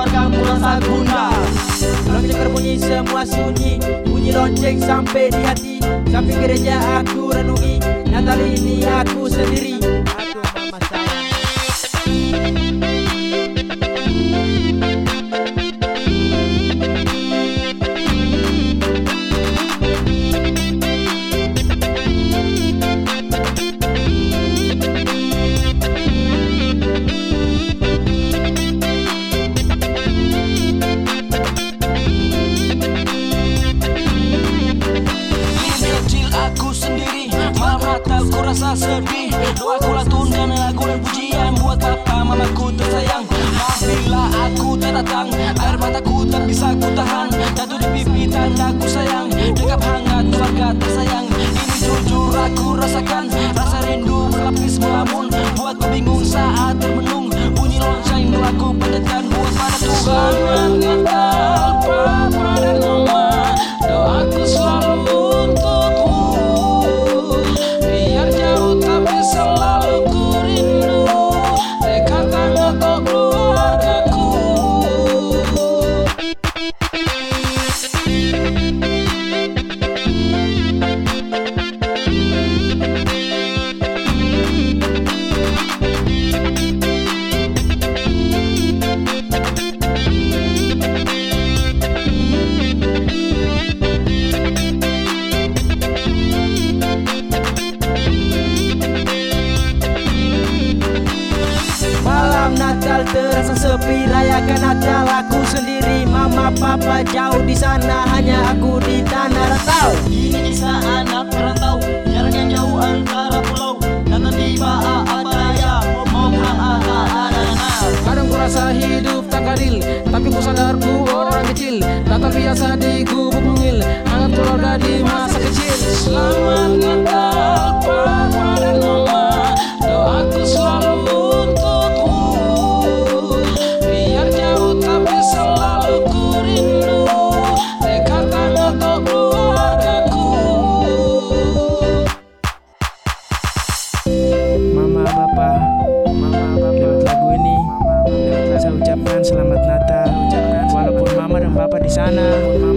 keluarga merasa gundah. Lonceng berbunyi semua sunyi, bunyi lonceng sampai di hati. Samping gereja aku renungi, Natal ini aku sendiri. Aduh mama sayang. Ku rasa sedih, doaku latunkan lagu dan pujian buat papa mamaku tersayang. Apabila aku tak datang, air mataku tak bisa ku tahan. Jatuh di pipi tandaku sayang, dekap hangat keluarga tersayang. Ini jujur aku rasakan, rasa rindu berlapis melamun. Buatku bingung saat termenung, bunyi lonceng doaku panjatkan buat pada Tuhan. Selamat Natal papa dan mama, doaku selalu untukmu. Selalu ku rindu dekatan untuk keluargaku. Natal terasa sepi, rayakan Natal aku sendiri. Mama papa jauh di sana, hanya aku di tanah rantau. Ini kisah anak perantau, jarak yang jauh antara pulau. Natal tiba apa daya, ngomong ada. Kadang ku rasa hidup tak adil, tapi ku sadar ku orang kecil. Natal biasa di gubuk mungil, hangat keluarga di masa kecil. Selamat Natal papa dan mama, doaku selalu untukmu. Biar jauh tapi selalu ku rindu dekatan untuk keluargaku. Mama papa, lewat lagu ini saya ucapkan selamat Natal. Walaupun mama dan papa di sana,